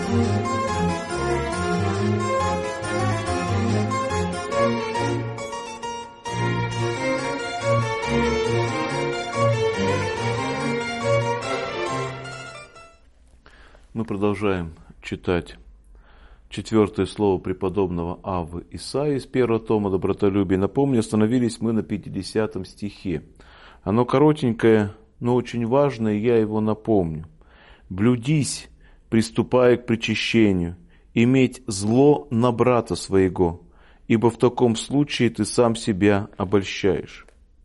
Мы продолжаем читать 4 слово преподобного Аввы Исаии из 1 тома «Добротолюбие». Напомню, остановились мы на 50 стихе. Оно коротенькое, но очень важное, я его напомню. «Блюдись, приступая к причащению, иметь зло на брата своего, ибо в таком случае ты сам себя обольщаешь».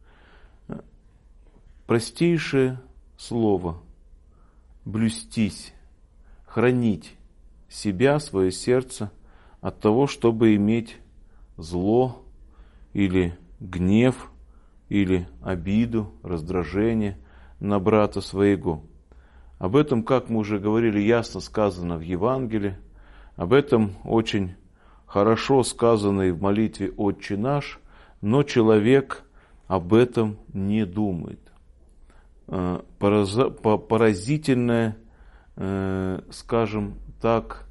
Простейшее слово «блюстись», хранить себя, свое сердце от того, чтобы иметь зло или гнев, или обиду, раздражение на брата своего. Об этом, как мы уже говорили, ясно сказано в Евангелии, об этом очень хорошо сказано и в молитве «Отче наш», но человек об этом не думает. Поразительное, скажем так,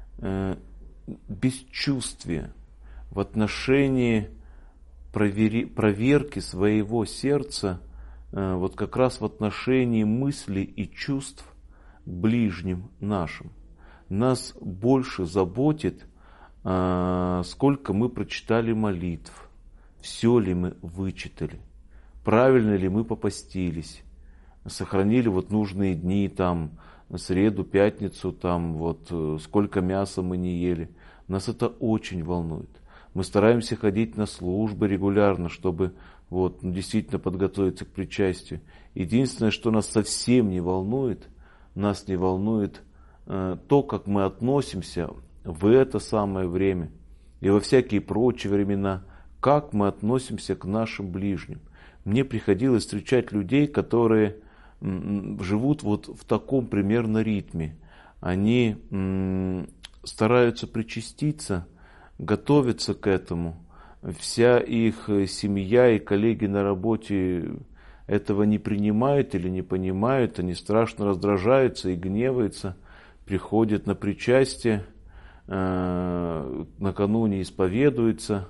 бесчувствие в отношении проверки своего сердца, вот как раз в отношении мыслей и чувств к ближним нашим. Нас больше заботит, сколько мы прочитали молитв, все ли мы вычитали, правильно ли мы попостились, сохранили вот нужные дни, там, среду, пятницу, там, вот, сколько мяса мы не ели. Нас это очень волнует. Мы стараемся ходить на службы регулярно, чтобы вот, действительно подготовиться к причастию. Единственное, что нас совсем не волнует, нас не волнует то, как мы относимся в это самое время и во всякие прочие времена, как мы относимся к нашим ближним. Мне приходилось встречать людей, которые живут вот в таком примерно ритме. Они стараются причаститься, готовятся к этому. Вся их семья и коллеги на работе этого не принимают или не понимают. Они страшно раздражаются и гневаются, приходят на причастие, накануне исповедуются,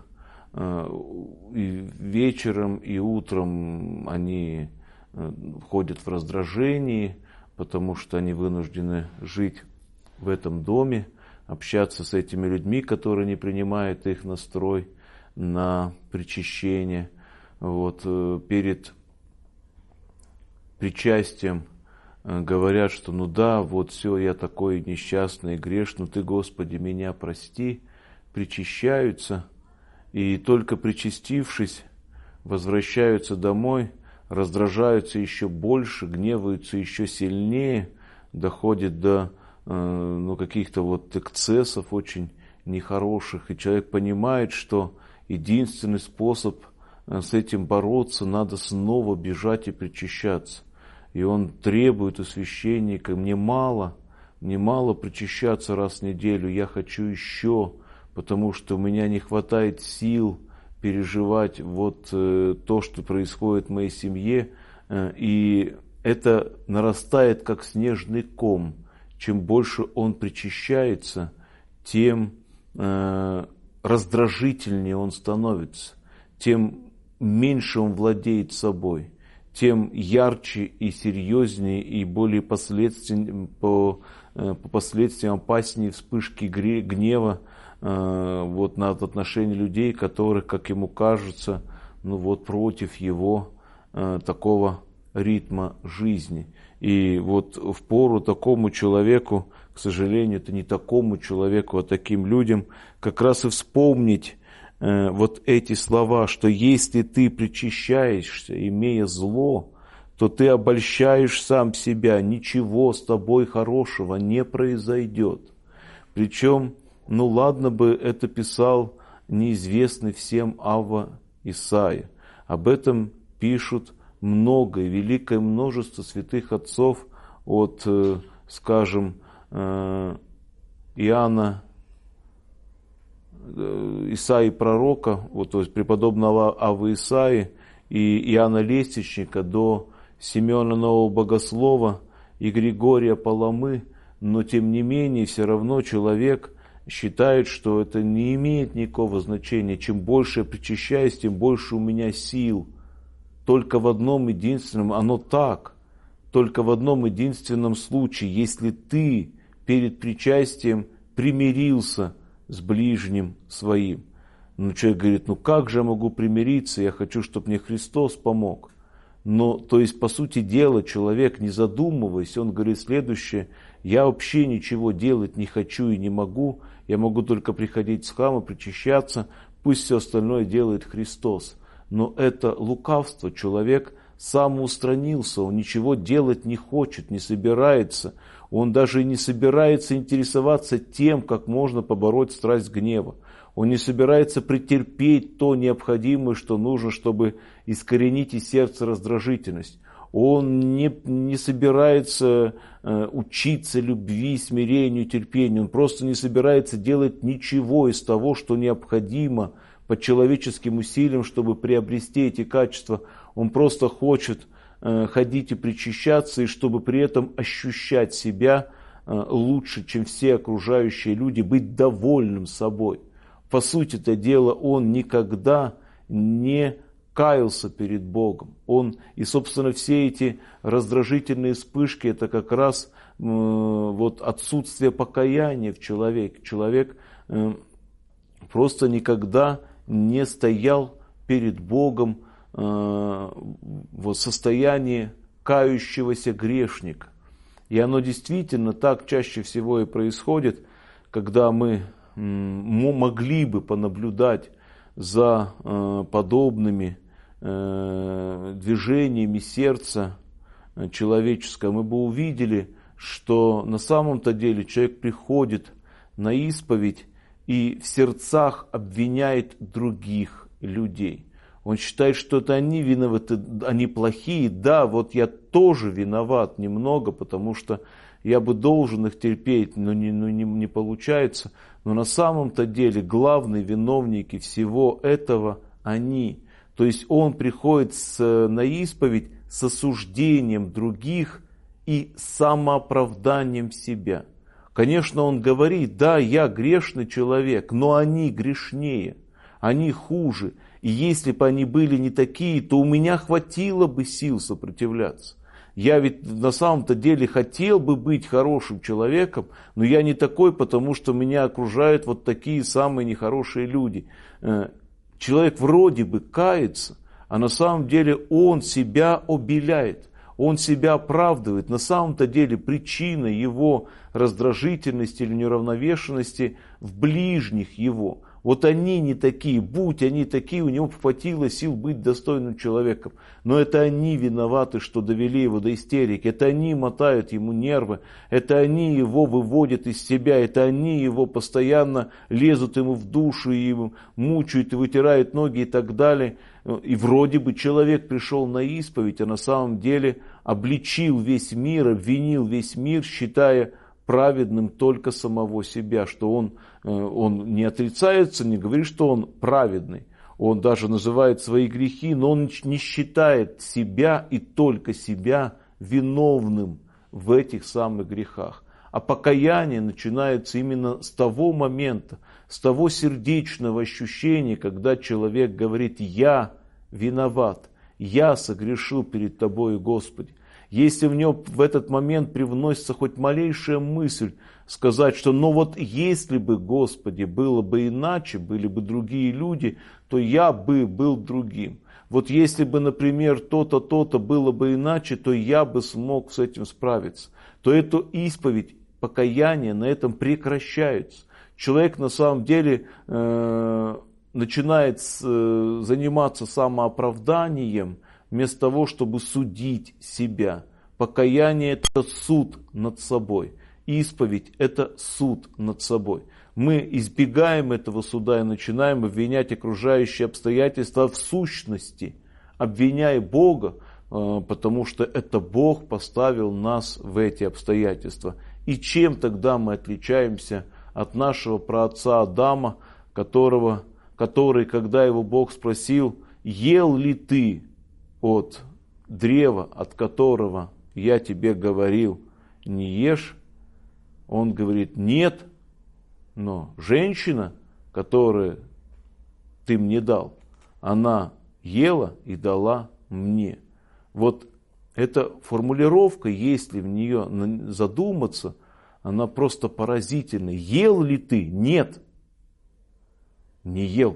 и вечером и утром они входят в раздражении, потому что они вынуждены жить в этом доме, общаться с этими людьми, которые не принимают их настрой на причащение. Вот, перед причастием говорят, что ну да, вот все, я такой несчастный и грешный, ты, Господи, меня прости, причащаются, и только причастившись, возвращаются домой, раздражаются еще больше, гневаются еще сильнее, доходит до каких-то вот эксцессов очень нехороших. И человек понимает, что единственный способ с этим бороться, надо снова бежать и причащаться. И он требует у священника: мне мало причащаться раз в неделю, я хочу еще, потому что у меня не хватает сил переживать вот то, что происходит в моей семье, и это нарастает как снежный ком. Чем больше он причащается, тем раздражительнее он становится, тем меньше он владеет собой, тем ярче и серьезнее и более по последствиям опаснее вспышки гнева вот над отношением людей, которых, как ему кажется, против его такого ритма жизни. И вот впору такому человеку, к сожалению, это не такому человеку, а таким людям, как раз и вспомнить вот эти слова, что если ты причащаешься, имея зло, то ты обольщаешь сам себя, ничего с тобой хорошего не произойдет. Причем, ладно бы это писал неизвестный всем Авва Исаия. Об этом пишут много и великое множество святых отцов от, скажем, Иоанна, Исаии пророка, то есть преподобного Аввы Исаии и Иоанна Лестничника до Симеона Нового Богослова и Григория Паламы, но тем не менее все равно человек считает, что это не имеет никакого значения. Чем больше я причащаюсь, тем больше у меня сил. Только в одном единственном, оно так, только в одном единственном случае, если ты перед причастием примирился с ближним своим. Но человек говорит, ну как же я могу примириться, я хочу, чтобы мне Христос помог. Но, то есть, по сути дела, человек, не задумываясь, он говорит следующее: я вообще ничего делать не хочу и не могу, я могу только приходить в храм и причащаться, пусть все остальное делает Христос. Но это лукавство, человек самоустранился, он ничего делать не хочет, не собирается, он даже не собирается интересоваться тем, как можно побороть страсть гнева. Он не собирается претерпеть то необходимое, что нужно, чтобы искоренить из сердца раздражительность. Он не собирается учиться любви, смирению, терпению. Он просто не собирается делать ничего из того, что необходимо по человеческим усилиям, чтобы приобрести эти качества. Он просто хочет ходить и причащаться, и чтобы при этом ощущать себя лучше, чем все окружающие люди, быть довольным собой. По сути-то дела, он никогда не каялся перед Богом. И, собственно, все эти раздражительные вспышки, это как раз вот отсутствие покаяния в человеке. Человек просто никогда не стоял перед Богом в состоянии кающегося грешника. И оно действительно так чаще всего и происходит, когда мы могли бы понаблюдать за подобными движениями сердца человеческого, мы бы увидели, что на самом-то деле человек приходит на исповедь и в сердцах обвиняет других людей. Он считает, что это они виноваты, они плохие. Да, вот я тоже виноват немного, потому что я бы должен их терпеть, но не получается. Но на самом-то деле главные виновники всего этого они. То есть он приходит на исповедь с осуждением других и самооправданием себя. Конечно, он говорит, да, я грешный человек, но они грешнее, они хуже. И если бы они были не такие, то у меня хватило бы сил сопротивляться. Я ведь на самом-то деле хотел бы быть хорошим человеком, но я не такой, потому что меня окружают вот такие самые нехорошие люди. Человек вроде бы кается, а на самом деле он себя обеляет, он себя оправдывает. На самом-то деле причина его раздражительности или неуравновешенности в ближних его. Вот они не такие, будь они такие, у него хватило сил быть достойным человеком. Но это они виноваты, что довели его до истерики. Это они мотают ему нервы. Это они его выводят из себя. Это они его постоянно лезут ему в душу, и его мучают, и вытирают ноги и так далее. И вроде бы человек пришел на исповедь, а на самом деле обличил весь мир, обвинил весь мир, считая праведным только самого себя, что он не отрицается, не говорит, что он праведный. Он даже называет свои грехи, но он не считает себя и только себя виновным в этих самых грехах. А покаяние начинается именно с того момента, с того сердечного ощущения, когда человек говорит: «Я виноват, я согрешил перед Тобою, Господи». Если в нем в этот момент привносится хоть малейшая мысль сказать, что ну вот если бы, Господи, было бы иначе, были бы другие люди, то я бы был другим. Вот если бы, например, то-то, то-то было бы иначе, то я бы смог с этим справиться. То эту исповедь, покаяние на этом прекращается. Человек на самом деле начинает заниматься самооправданием, вместо того, чтобы судить себя. Покаяние – это суд над собой. Исповедь – это суд над собой. Мы избегаем этого суда и начинаем обвинять окружающие обстоятельства в сущности, обвиняя Бога, потому что это Бог поставил нас в эти обстоятельства. И чем тогда мы отличаемся от нашего праотца Адама, который, когда его Бог спросил: «Ел ли ты от древа, от которого я тебе говорил, не ешь», Он говорит: нет, но женщина, которую ты мне дал, она ела и дала мне. Вот эта формулировка, если в нее задуматься, она просто поразительна. Ел ли ты? Нет, не ел.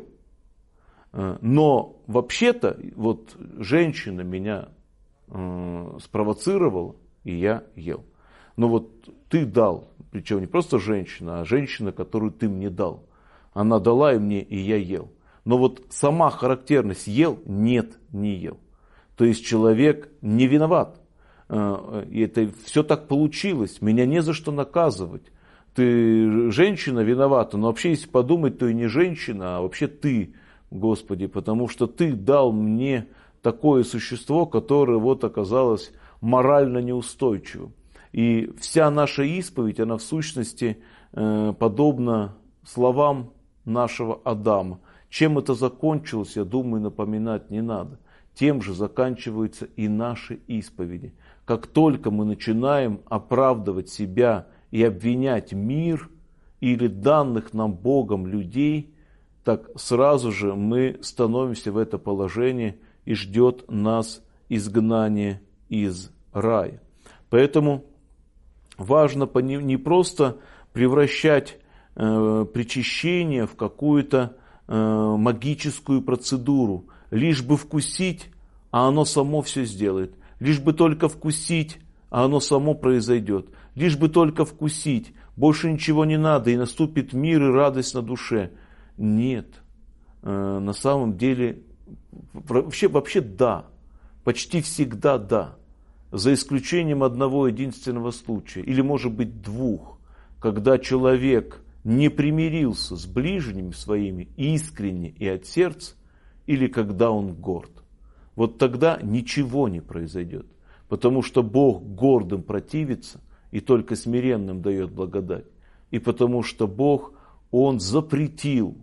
Но вообще-то вот женщина меня спровоцировала, и я ел. Но вот ты дал, причем не просто женщина, а женщина, которую ты мне дал. Она дала и мне, и я ел. Но вот сама характерность ел, нет, не ел. То есть человек не виноват. И это все так получилось. Меня не за что наказывать. Ты женщина виновата, но вообще, если подумать, то и не женщина, а вообще ты, Господи, потому что ты дал мне такое существо, которое вот оказалось морально неустойчивым. И вся наша исповедь, она в сущности подобна словам нашего Адама. Чем это закончилось, я думаю, напоминать не надо. Тем же заканчиваются и наши исповеди. Как только мы начинаем оправдывать себя и обвинять мир или данных нам Богом людей, так сразу же мы становимся в это положение, и ждет нас изгнание из рая. Поэтому важно не просто превращать причащение в какую-то магическую процедуру, лишь бы вкусить, а оно само все сделает. Лишь бы только вкусить, а оно само произойдет. Лишь бы только вкусить, больше ничего не надо, и наступит мир и радость на душе. Нет, на самом деле, вообще да, почти всегда да, за исключением одного единственного случая, или может быть двух, когда человек не примирился с ближними своими искренне и от сердца, или когда он горд. Вот тогда ничего не произойдет, потому что Бог гордым противится и только смиренным дает благодать. И потому что Бог, Он запретил,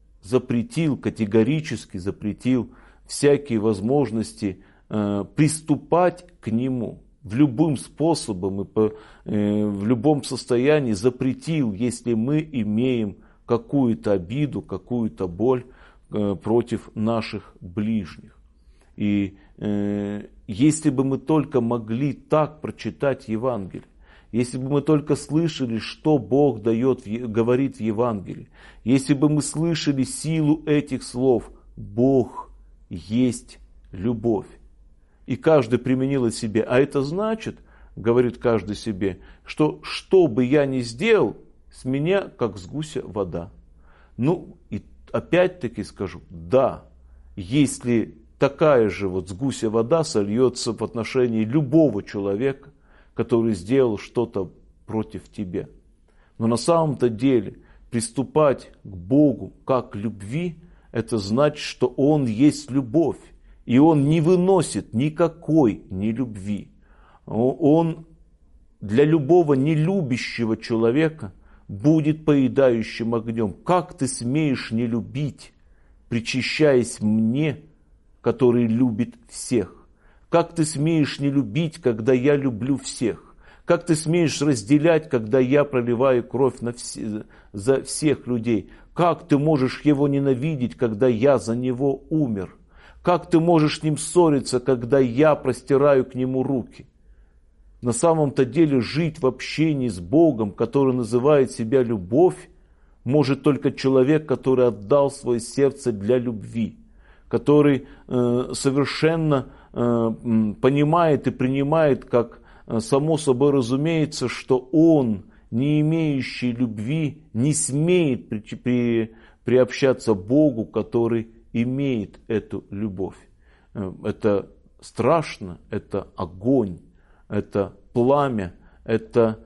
категорически запретил всякие возможности приступать к Нему. В любым способом и в любом состоянии запретил, если мы имеем какую-то обиду, какую-то боль против наших ближних. И если бы мы только могли так прочитать Евангелие, если бы мы только слышали, что Бог говорит в Евангелии, если бы мы слышали силу этих слов: Бог есть любовь, и каждый применил от себе, а это значит, говорит каждый себе, что бы я ни сделал, с меня как с гуся вода. Ну, и опять-таки скажу, да, если такая же вот с гуся вода сольется в отношении любого человека, который сделал что-то против тебя. Но на самом-то деле приступать к Богу как к любви, это значит, что Он есть любовь. И Он не выносит никакой нелюбви. Он для любого нелюбящего человека будет поедающим огнем. Как ты смеешь не любить, причащаясь мне, который любит всех? Как ты смеешь не любить, когда я люблю всех? Как ты смеешь разделять, когда я проливаю кровь за всех людей? Как ты можешь его ненавидеть, когда я за него умер? Как ты можешь с ним ссориться, когда я простираю к нему руки? На самом-то деле жить в общении с Богом, который называет себя любовь, может только человек, который отдал свое сердце для любви, который совершенно понимает и принимает, как само собой разумеется, что он, не имеющий любви, не смеет приобщаться к Богу, который имеет эту любовь. Это страшно, это огонь, это пламя, это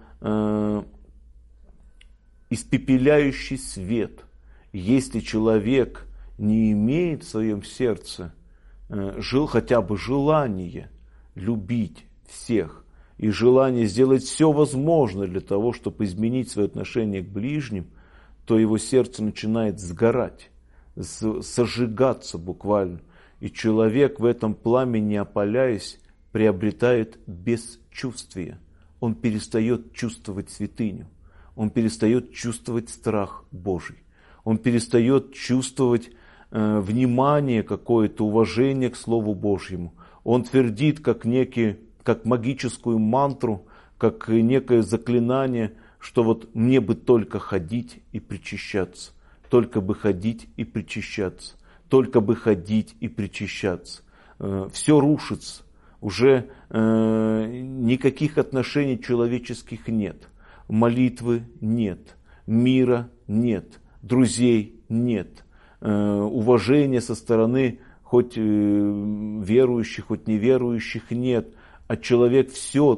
испепеляющий свет. Если человек не имеет в своем сердце хотя бы желание любить всех и желание сделать все возможное для того, чтобы изменить свое отношение к ближним, то его сердце начинает сгорать, сожигаться буквально. И человек в этом пламени, опаляясь, приобретает бесчувствие. Он перестает чувствовать святыню. он перестает чувствовать страх Божий. Он перестает чувствовать внимание какое-то, уважение к Слову Божьему. Он твердит как магическую мантру, как некое заклинание, что вот мне бы только ходить и причащаться, только бы ходить и причащаться, только бы ходить и причащаться. Все рушится, уже никаких отношений человеческих нет, молитвы нет, мира нет, друзей нет, уважения со стороны хоть верующих, хоть неверующих нет, а человек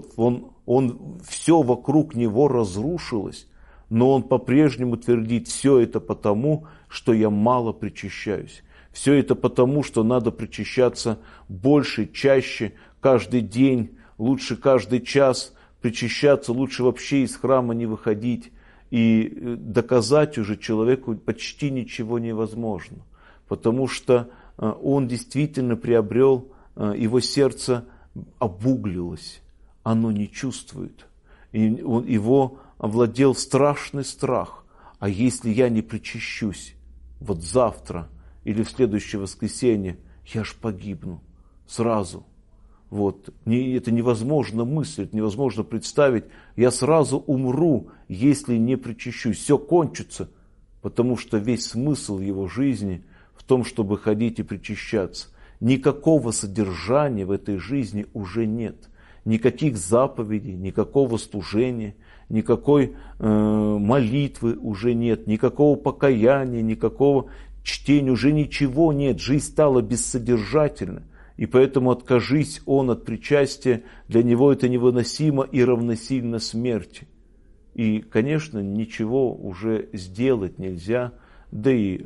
он все вокруг него разрушилось, но он по-прежнему твердит: все это потому, что я мало причащаюсь, все это потому, что надо причащаться больше, чаще, каждый день, лучше каждый час причащаться, лучше вообще из храма не выходить. И доказать уже человеку почти ничего невозможно, потому что он действительно приобрел, его сердце обуглилось, оно не чувствует. И его овладел страшный страх. А если я не причащусь вот завтра или в следующее воскресенье, я ж погибну сразу. Вот. Это невозможно мыслить, невозможно представить. Я сразу умру, если не причащусь. Все кончится, потому что весь смысл его жизни в том, чтобы ходить и причащаться. Никакого содержания в этой жизни уже нет. Никаких заповедей, никакого служения, никакой молитвы уже нет, никакого покаяния, никакого чтения, уже ничего нет. Жизнь стала бессодержательна. И поэтому откажись он от причастия, для него это невыносимо и равносильно смерти. И, конечно, ничего уже сделать нельзя, да и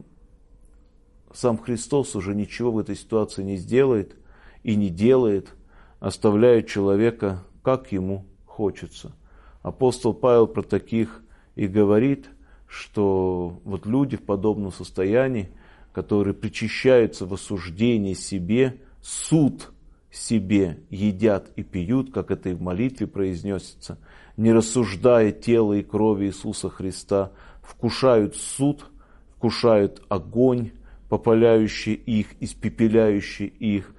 сам Христос уже ничего в этой ситуации не сделает и не делает, оставляя человека, как ему хочется. Апостол Павел про таких и говорит, что вот люди в подобном состоянии, которые причащаются в осуждении себе, суд себе едят и пьют, как это и в молитве произнесется, не рассуждая тела и крови Иисуса Христа, вкушают суд, вкушают огонь, попаляющий их, испепеляющий их,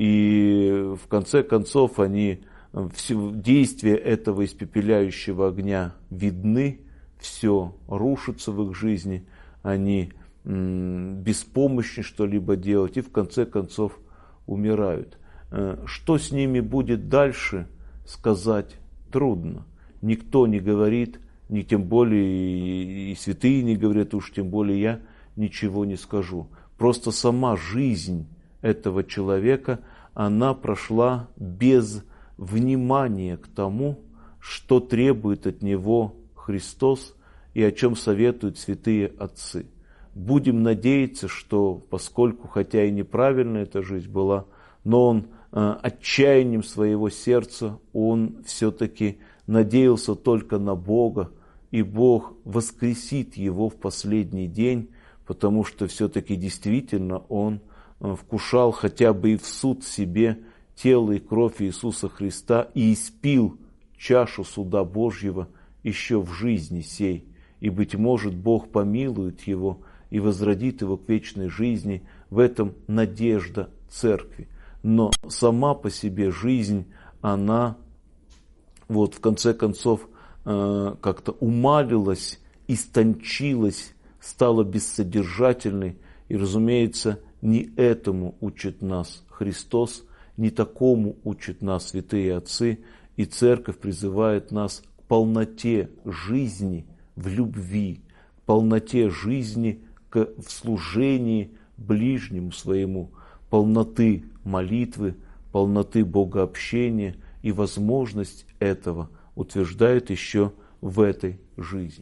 и в конце концов они, действия этого испепеляющего огня видны, все рушится в их жизни, они беспомощны что-либо делать и в конце концов умирают. Что с ними будет дальше, сказать трудно. Никто не говорит, ни тем более и святые не говорят, уж тем более я ничего не скажу. Просто сама жизнь этого человека, она прошла без внимания к тому, что требует от него Христос и о чем советуют святые отцы. Будем надеяться, что поскольку, хотя и неправильная эта жизнь была, но он отчаянием своего сердца, он все-таки надеялся только на Бога, и Бог воскресит его в последний день, потому что все-таки действительно он вкушал хотя бы и в суд себе тело и кровь Иисуса Христа и испил чашу суда Божьего еще в жизни сей. И, быть может, Бог помилует его и возродит его к вечной жизни. В этом надежда церкви. Но сама по себе жизнь, она вот в конце концов как-то умалилась, истончилась, стала бессодержательной. И, разумеется, не этому учит нас Христос, не такому учат нас святые отцы. И церковь призывает нас к полноте жизни в любви, к полноте жизни в служении ближнему своему, полноты молитвы, полноты богообщения, и возможность этого утверждает еще в этой жизни.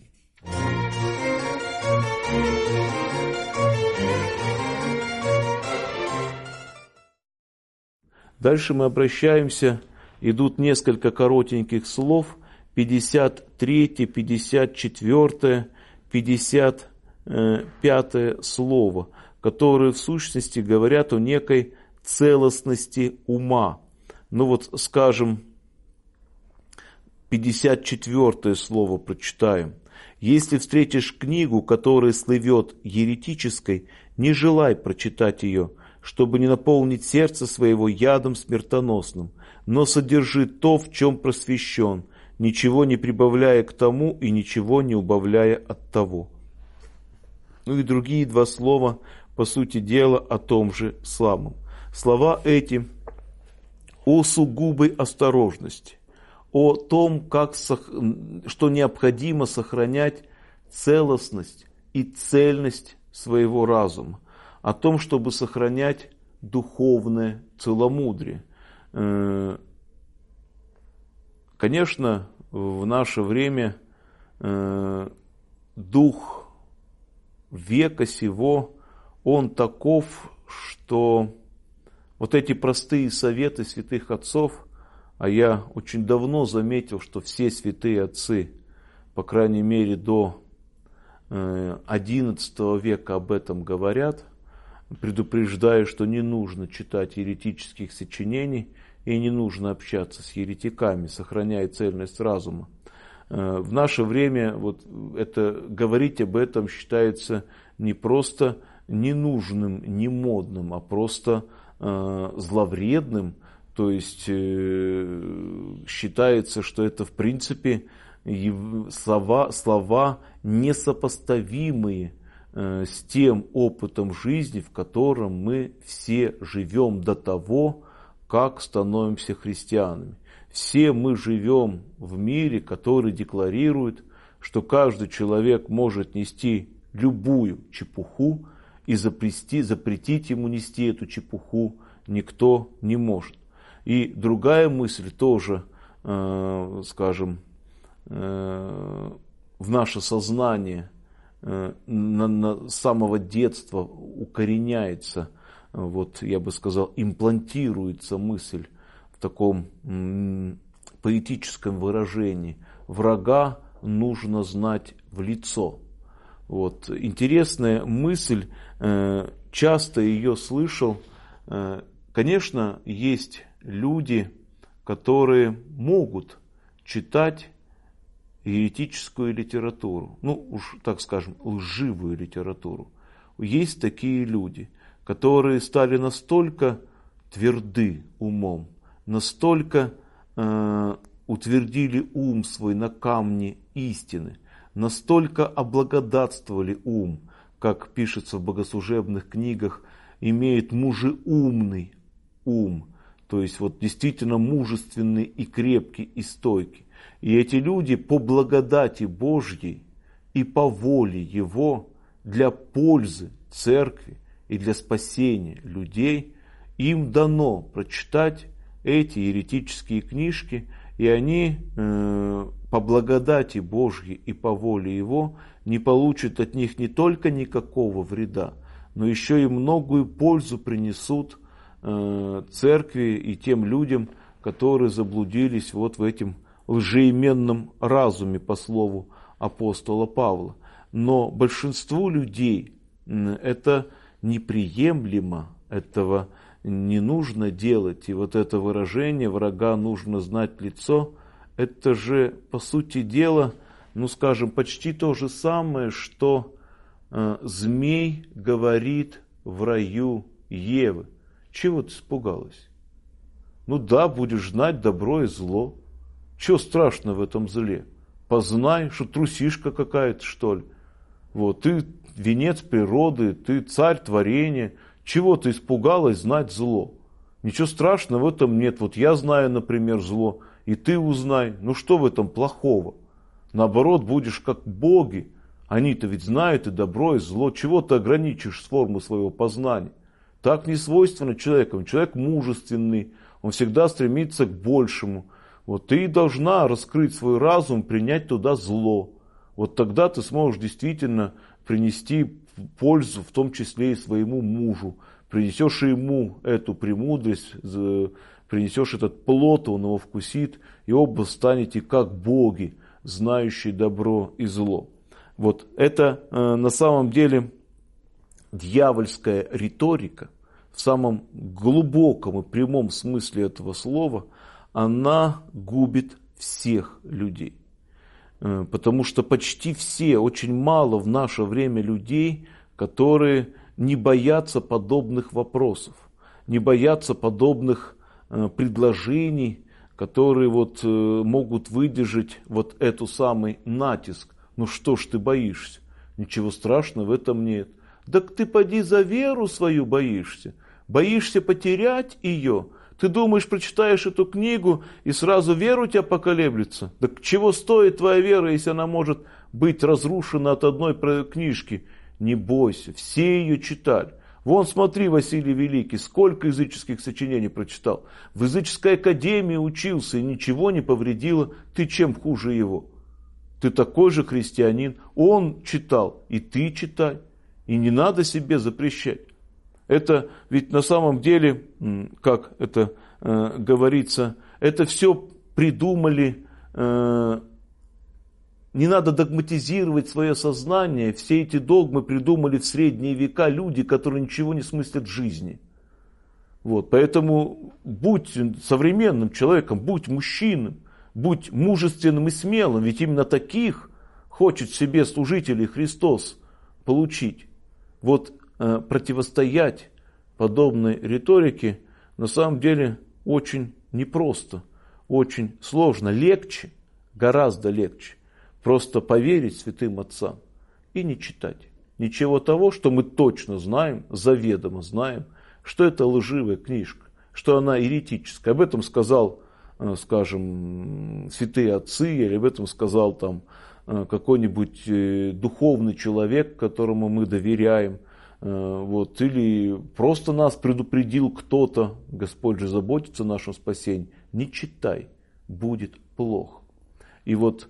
Дальше мы обращаемся, идут несколько коротеньких слов, 53, 54, 55 слово, которые в сущности говорят о некой целостности ума. Ну вот, скажем, 54 слово прочитаем. «Если встретишь книгу, которая слывет еретической, не желай прочитать ее, чтобы не наполнить сердце своего ядом смертоносным, но содержи то, в чем просвещен, ничего не прибавляя к тому и ничего не убавляя от того». Ну и другие два слова, по сути дела, о том же самом. Слова эти о сугубой осторожности, о том, что необходимо сохранять целостность и цельность своего разума, о том, чтобы сохранять духовное целомудрие. Конечно, в наше время дух века сего, он таков, что вот эти простые советы святых отцов, а я очень давно заметил, что все святые отцы, по крайней мере до XI века об этом говорят, предупреждая, что не нужно читать еретических сочинений и не нужно общаться с еретиками, сохраняя цельность разума. В наше время говорить об этом считается не просто ненужным, не модным, а просто зловредным. То есть считается, что это в принципе слова несопоставимые с тем опытом жизни, в котором мы все живем до того, как становимся христианами. Все мы живем в мире, который декларирует, что каждый человек может нести любую чепуху, и запретить ему нести эту чепуху никто не может. И другая мысль тоже, скажем, в наше сознание с самого детства укореняется, я бы сказал, имплантируется мысль в таком поэтическом выражении: врага нужно знать в лицо. Интересная мысль, часто ее слышал. Конечно, есть люди, которые могут читать еретическую литературу, так скажем, лживую литературу. Есть такие люди, которые стали настолько тверды умом, настолько утвердили ум свой на камне истины, настолько облагодатствовали ум, как пишется в богослужебных книгах, имеет мужеумный ум, то есть действительно мужественный и крепкий и стойкий. И эти люди по благодати Божьей и по воле Его, для пользы церкви и для спасения людей, им дано прочитать эти еретические книжки, и они по благодати Божьей и по воле Его не получат от них не только никакого вреда, но еще и многую пользу принесут церкви и тем людям, которые заблудились в этом лжеименном разуме, по слову апостола Павла. Но большинству людей это неприемлемо, этого не нужно делать. И это выражение «врага нужно знать в лицо», это же, по сути дела, почти то же самое, что змей говорит в раю Евы: чего ты испугалась? Будешь знать добро и зло. Чего страшно в этом зле? Познай, что трусишка какая-то, что ли. Ты венец природы, ты царь творения. Чего ты испугалась знать зло? Ничего страшного в этом нет. Я знаю, например, зло, и ты узнай. Что в этом плохого? Наоборот, будешь как боги. Они-то ведь знают и добро, и зло. Чего ты ограничишь форму своего познания? Так не свойственно человеку. Человек мужественный, он всегда стремится к большему. Ты должна раскрыть свой разум, принять туда зло. Тогда ты сможешь действительно принести пользу, в том числе и своему мужу. Принесешь ему эту премудрость, принесешь этот плод, он его вкусит, и оба станете как боги, знающие добро и зло. Это на самом деле дьявольская риторика, в самом глубоком и прямом смысле этого слова, она губит всех людей. Потому что почти все, очень мало в наше время людей, которые не боятся подобных вопросов, не боятся подобных предложений, которые могут выдержать эту самый натиск. Ну что ж ты боишься? Ничего страшного в этом нет. Так ты поди за веру свою боишься. Боишься потерять ее. Ты думаешь, прочитаешь эту книгу и сразу вера у тебя поколеблется? Так чего стоит твоя вера, если она может быть разрушена от одной книжки? Не бойся, все ее читали. Вон смотри, Василий Великий, сколько языческих сочинений прочитал. В языческой академии учился и ничего не повредило. Ты чем хуже его? Ты такой же христианин. Он читал, и ты читай. И не надо себе запрещать. Это ведь на самом деле, как это говорится, это все придумали, не надо догматизировать свое сознание. Все эти догмы придумали в средние века люди, которые ничего не смыслят в жизни. Поэтому будь современным человеком, будь мужчиной, будь мужественным и смелым, ведь именно таких хочет себе служителей Христос получить. Противостоять подобной риторике на самом деле очень непросто, очень сложно. Легче, гораздо легче просто поверить святым отцам и не читать ничего того, что мы точно знаем, заведомо знаем, что это лживая книжка, что она еретическая. Об этом сказал, скажем, святые отцы, или об этом сказал какой-нибудь духовный человек, которому мы доверяем. Или просто нас предупредил кто-то, Господь же заботится о нашем спасении. Не читай, будет плохо. И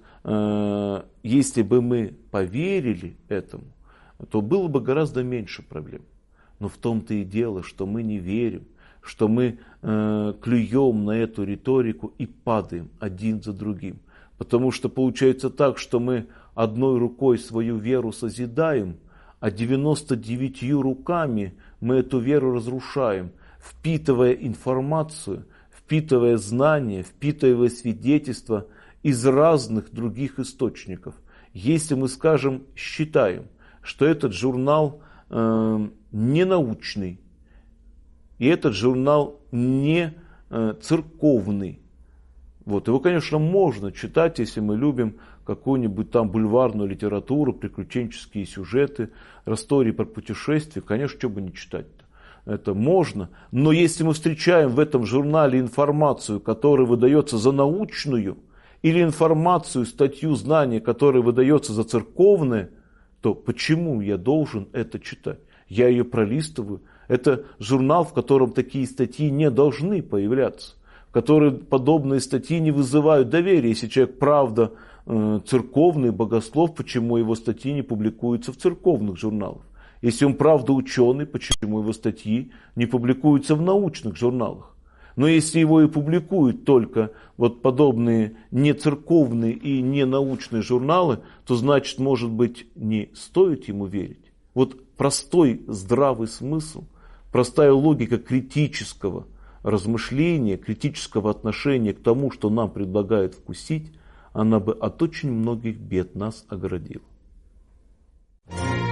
если бы мы поверили этому, то было бы гораздо меньше проблем. Но в том-то и дело, что мы не верим, что мы клюем на эту риторику и падаем один за другим. Потому что получается так, что мы одной рукой свою веру созидаем, а 99 руками мы эту веру разрушаем, впитывая информацию, впитывая знания, впитывая свидетельства из разных других источников. Если мы, скажем, считаем, что этот журнал не научный, и этот журнал не церковный, его, конечно, можно читать, если мы любим какую-нибудь бульварную литературу, приключенческие сюжеты, истории про путешествия, конечно, что бы не читать-то. Это можно, но если мы встречаем в этом журнале информацию, которая выдается за научную, или информацию, статью, знания, которая выдается за церковное, то почему я должен это читать? Я ее пролистываю. Это журнал, в котором такие статьи не должны появляться, в котором подобные статьи не вызывают доверия. Если человек правда церковный богослов, почему его статьи не публикуются в церковных журналах? Если он правда ученый, почему его статьи не публикуются в научных журналах? Но если его и публикуют только подобные не церковные и не научные журналы, то значит, может быть, не стоит ему верить. Простой здравый смысл, простая логика критического размышления, критического отношения к тому, что нам предлагают вкусить, она бы от очень многих бед нас оградила.